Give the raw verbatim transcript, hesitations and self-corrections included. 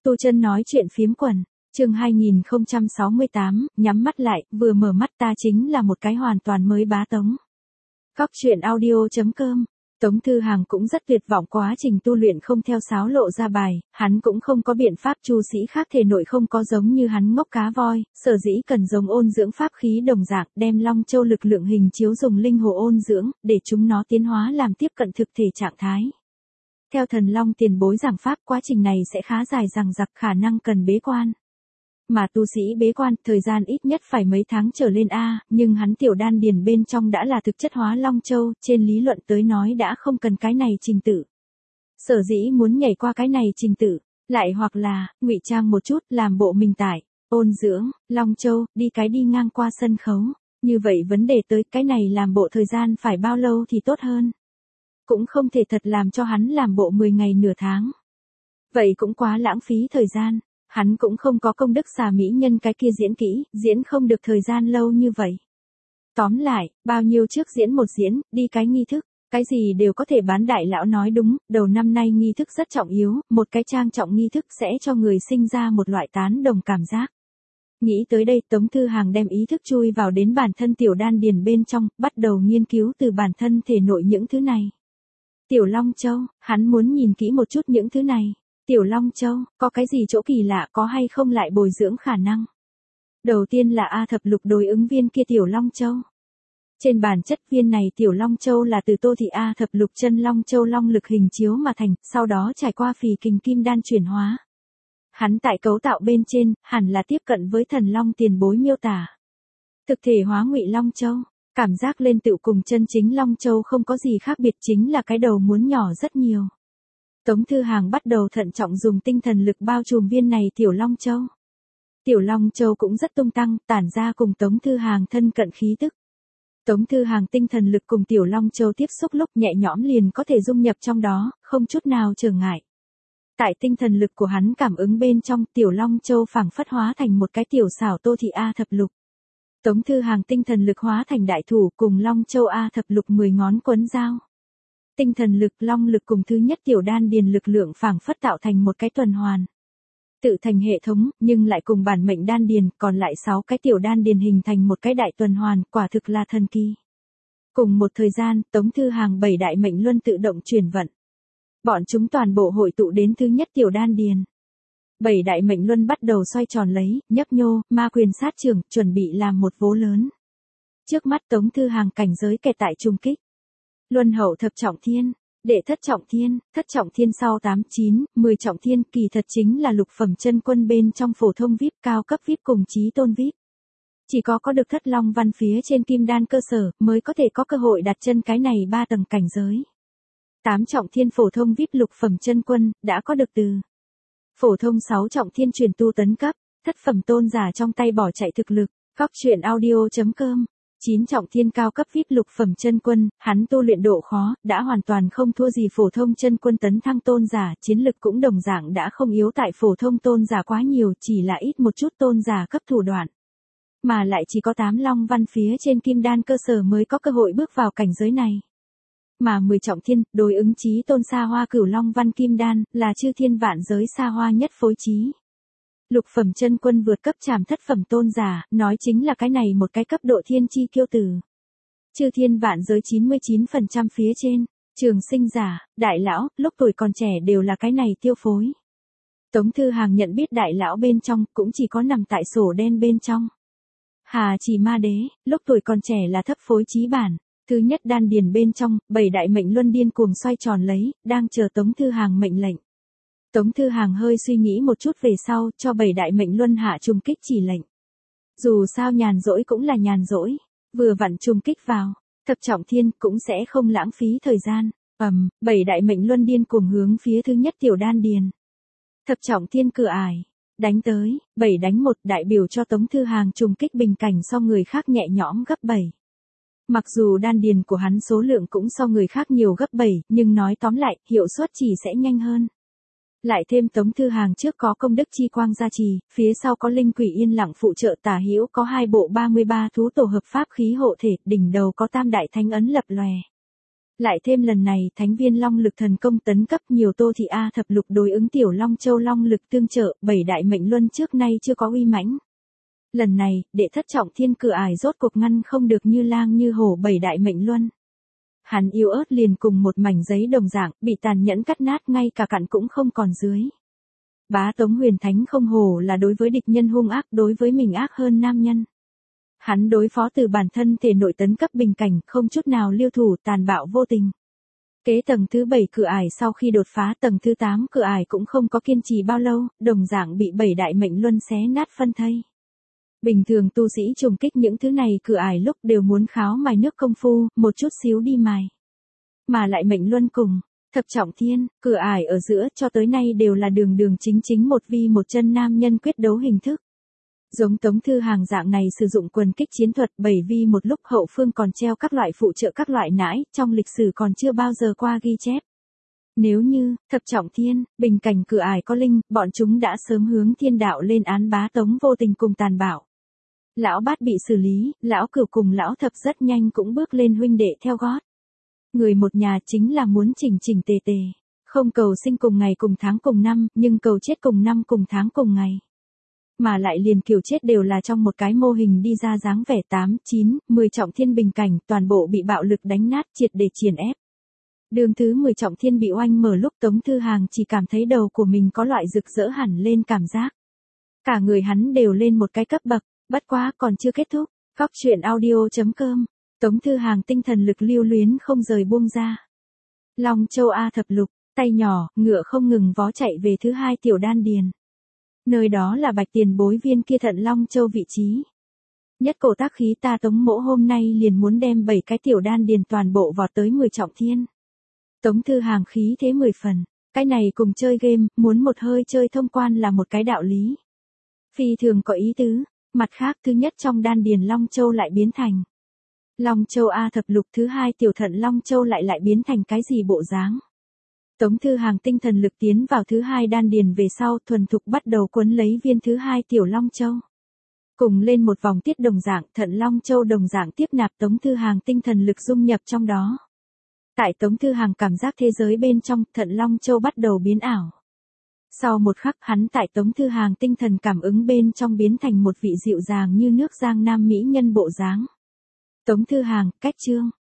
Tu Chân nói chuyện phiếm quần, chương hai nghìn không trăm sáu mươi tám, nhắm mắt lại, vừa mở mắt ta chính là một cái hoàn toàn mới bá Tống. Góc truyện audio chấm com. Tống Thư Hàng cũng rất tuyệt vọng, quá trình tu luyện không theo sáo lộ ra bài, hắn cũng không có biện pháp, chu sĩ khác thể nội không có giống như hắn ngốc cá voi, sở dĩ cần giống ôn dưỡng pháp khí đồng dạng, đem Long Châu lực lượng hình chiếu dùng linh hồ ôn dưỡng, để chúng nó tiến hóa làm tiếp cận thực thể trạng thái. Theo Thần Long tiền bối giảng pháp, quá trình này sẽ khá dài dằng dặc, khả năng cần bế quan. Mà tu sĩ bế quan, thời gian ít nhất phải mấy tháng trở lên a, nhưng hắn tiểu đan điền bên trong đã là thực chất hóa Long Châu, trên lý luận tới nói đã không cần cái này trình tự. Sở dĩ muốn nhảy qua cái này trình tự, lại hoặc là, ngụy trang một chút, làm bộ mình tải, ôn dưỡng, Long Châu, đi cái đi ngang qua sân khấu. Như vậy vấn đề tới, cái này làm bộ thời gian phải bao lâu thì tốt hơn. Cũng không thể thật làm cho hắn làm bộ mười ngày nửa tháng. Vậy cũng quá lãng phí thời gian. Hắn cũng không có công đức xà mỹ nhân cái kia diễn kỹ, diễn không được thời gian lâu như vậy. Tóm lại, bao nhiêu trước diễn một diễn, đi cái nghi thức, cái gì đều có thể bán. Đại lão nói đúng, đầu năm nay nghi thức rất trọng yếu, một cái trang trọng nghi thức sẽ cho người sinh ra một loại tán đồng cảm giác. Nghĩ tới đây, Tống Thư Hàng đem ý thức chui vào đến bản thân tiểu đan điền bên trong, bắt đầu nghiên cứu từ bản thân thể nội những thứ này. Tiểu Long Châu, hắn muốn nhìn kỹ một chút những thứ này. Tiểu Long Châu, có cái gì chỗ kỳ lạ, có hay không lại bồi dưỡng khả năng? Đầu tiên là A thập lục đối ứng viên kia Tiểu Long Châu. Trên bản chất viên này Tiểu Long Châu là từ Tô Thị A thập lục chân Long Châu long lực hình chiếu mà thành, sau đó trải qua phì kình kim đan chuyển hóa. Hắn tại cấu tạo bên trên, hẳn là tiếp cận với Thần Long tiền bối miêu tả. Thực thể hóa Ngụy Long Châu, cảm giác lên tựu cùng chân chính Long Châu không có gì khác biệt, chính là cái đầu muốn nhỏ rất nhiều. Tống Thư Hàng bắt đầu thận trọng dùng tinh thần lực bao trùm viên này Tiểu Long Châu. Tiểu Long Châu cũng rất tung tăng, tản ra cùng Tống Thư Hàng thân cận khí tức. Tống Thư Hàng tinh thần lực cùng Tiểu Long Châu tiếp xúc lúc nhẹ nhõm liền có thể dung nhập trong đó, không chút nào trở ngại. Tại tinh thần lực của hắn cảm ứng bên trong, Tiểu Long Châu phảng phất hóa thành một cái tiểu xảo Tô Thị A thập lục. Tống Thư Hàng tinh thần lực hóa thành đại thủ cùng Long Châu A thập lục mười ngón quấn dao. Tinh thần lực, long lực cùng thứ nhất tiểu đan điền lực lượng phảng phất tạo thành một cái tuần hoàn. Tự thành hệ thống, nhưng lại cùng bản mệnh đan điền, còn lại sáu cái tiểu đan điền hình thành một cái đại tuần hoàn, quả thực là thần kỳ. Cùng một thời gian, Tống Thư Hàng bảy đại mệnh luân tự động chuyển vận. Bọn chúng toàn bộ hội tụ đến thứ nhất tiểu đan điền. Bảy đại mệnh luân bắt đầu xoay tròn lấy, nhấp nhô, ma quyền sát trường, chuẩn bị làm một vố lớn. Trước mắt Tống Thư Hàng cảnh giới kẹt tại trung kích. Luân hậu thập trọng thiên, đệ thất trọng thiên, thất trọng thiên sau tám, chín, mười trọng thiên, kỳ thật chính là lục phẩm chân quân bên trong phổ thông vi ai pi, cao cấp vi ai pi cùng chí tôn vi ai pi. Chỉ có có được thất long văn phía trên kim đan cơ sở, mới có thể có cơ hội đặt chân cái này ba tầng cảnh giới. Tám trọng thiên phổ thông vi ai pi lục phẩm chân quân, đã có được từ phổ thông sáu trọng thiên truyền tu tấn cấp, thất phẩm tôn giả trong tay bỏ chạy thực lực, góc truyện audio chấm com. Chín trọng thiên cao cấp vi ai pi lục phẩm chân quân, hắn tu luyện độ khó, đã hoàn toàn không thua gì phổ thông chân quân tấn thăng tôn giả, chiến lực cũng đồng dạng đã không yếu tại phổ thông tôn giả quá nhiều, chỉ là ít một chút tôn giả cấp thủ đoạn. Mà lại chỉ có tám long văn phía trên kim đan cơ sở mới có cơ hội bước vào cảnh giới này. Mà mười trọng thiên, đối ứng chí tôn xa hoa cửu long văn kim đan, là chư thiên vạn giới xa hoa nhất phối trí. Lục phẩm chân quân vượt cấp trảm thất phẩm tôn giả, nói chính là cái này một cái cấp độ thiên chi kiêu tử. Chư thiên vạn giới chín mươi chín phần trăm phía trên, trường sinh giả, đại lão, lúc tuổi còn trẻ đều là cái này tiêu phối. Tống Thư Hàng nhận biết đại lão bên trong, cũng chỉ có nằm tại sổ đen bên trong. Hà Chỉ Ma Đế, lúc tuổi còn trẻ là thấp phối trí bản. Thứ nhất đan điền bên trong, bảy đại mệnh luân điên cuồng xoay tròn lấy, đang chờ Tống Thư Hàng mệnh lệnh. Tống Thư Hàng hơi suy nghĩ một chút về sau, cho bảy đại mệnh luân hạ trùng kích chỉ lệnh. Dù sao nhàn rỗi cũng là nhàn rỗi, vừa vặn trùng kích vào, thập trọng thiên cũng sẽ không lãng phí thời gian. Ầm, um, bảy đại mệnh luân điên cuồng hướng phía thứ nhất tiểu đan điền. Thập trọng thiên cửa ải, đánh tới, bảy đánh một, đại biểu cho Tống Thư Hàng trùng kích bình cảnh so người khác nhẹ nhõm gấp bảy. Mặc dù đan điền của hắn số lượng cũng so người khác nhiều gấp bảy, nhưng nói tóm lại, hiệu suất chỉ sẽ nhanh hơn. Lại thêm Tống Thư Hàng trước có công đức chi quang gia trì, phía sau có linh quỷ yên lặng phụ trợ, tả hữu có hai bộ ba mươi ba thú tổ hợp pháp khí hộ thể, đỉnh đầu có tam đại thánh ấn lập lòe. Lại thêm lần này thánh viên long lực thần công tấn cấp nhiều Tô Thị A thập lục đối ứng tiểu Long Châu long lực tương trợ, bảy đại mệnh luân trước nay chưa có uy mãnh. Lần này, đệ thất trọng thiên cửa ải rốt cuộc ngăn không được như lang như hổ bảy đại mệnh luân. Hắn yếu ớt liền cùng một mảnh giấy đồng dạng, bị tàn nhẫn cắt nát ngay cả cặn cũng không còn dưới. Bá Tống Huyền Thánh không hổ là đối với địch nhân hung ác, đối với mình ác hơn nam nhân. Hắn đối phó từ bản thân thể nội tấn cấp bình cảnh, không chút nào lưu thủ, tàn bạo vô tình. Kế tầng thứ bảy cửa ải sau khi đột phá tầng thứ tám cửa ải cũng không có kiên trì bao lâu, đồng dạng bị bảy đại mệnh luân xé nát phân thây. Bình thường tu sĩ trùng kích những thứ này cửa ải lúc đều muốn kháo mài nước công phu, một chút xíu đi mài. Mà lại mệnh luân cùng, thập trọng thiên, cửa ải ở giữa cho tới nay đều là đường đường chính chính một vi một chân nam nhân quyết đấu hình thức. Giống Tống Thư Hàng dạng này sử dụng quần kích chiến thuật bảy vi một lúc hậu phương còn treo các loại phụ trợ các loại nãi, trong lịch sử còn chưa bao giờ qua ghi chép. Nếu như, thập trọng thiên, bình cảnh cửa ải có linh, bọn chúng đã sớm hướng thiên đạo lên án Bá Tống vô tình cùng tàn bạo. Lão Bát bị xử lý, lão Cửu cùng lão Thập rất nhanh cũng bước lên huynh đệ theo gót. Người một nhà chính là muốn chỉnh chỉnh tề tề, không cầu sinh cùng ngày cùng tháng cùng năm, nhưng cầu chết cùng năm cùng tháng cùng ngày. Mà lại liền kiểu chết đều là trong một cái mô hình đi ra dáng vẻ tám, chín, mười trọng thiên bình cảnh, toàn bộ bị bạo lực đánh nát triệt để triển ép. Đường thứ mười trọng thiên bị oanh mở lúc Tống Thư Hàng chỉ cảm thấy đầu của mình có loại rực rỡ hẳn lên cảm giác. Cả người hắn đều lên một cái cấp bậc, bất quá còn chưa kết thúc. Góc truyện audio chấm com, Tống Thư Hàng tinh thần lực lưu luyến không rời buông ra. Long Châu A thập lục, tay nhỏ, ngựa không ngừng vó chạy về thứ hai tiểu đan điền. Nơi đó là bạch tiền bối viên kia thận Long Châu vị trí. Nhất cổ tác khí ta Tống mỗ hôm nay liền muốn đem bảy cái tiểu đan điền toàn bộ vọt tới mười trọng thiên. Tống Thư Hàng khí thế mười phần, cái này cùng chơi game, muốn một hơi chơi thông quan là một cái đạo lý. Phi thường có ý tứ, mặt khác thứ nhất trong đan điền Long Châu lại biến thành. Long Châu A thập lục thứ hai tiểu thận Long Châu lại lại biến thành cái gì bộ dáng. Tống Thư Hàng tinh thần lực tiến vào thứ hai đan điền về sau thuần thục bắt đầu quấn lấy viên thứ hai tiểu Long Châu. Cùng lên một vòng tiết đồng dạng thận Long Châu đồng dạng tiếp nạp Tống Thư Hàng tinh thần lực dung nhập trong đó. Tại Tống Thư Hàng cảm giác thế giới bên trong thận Long Châu bắt đầu biến ảo. Sau một khắc hắn tại Tống Thư Hàng tinh thần cảm ứng bên trong biến thành một vị dịu dàng như nước giang nam mỹ nhân bộ dáng. Tống Thư Hàng, cách chương.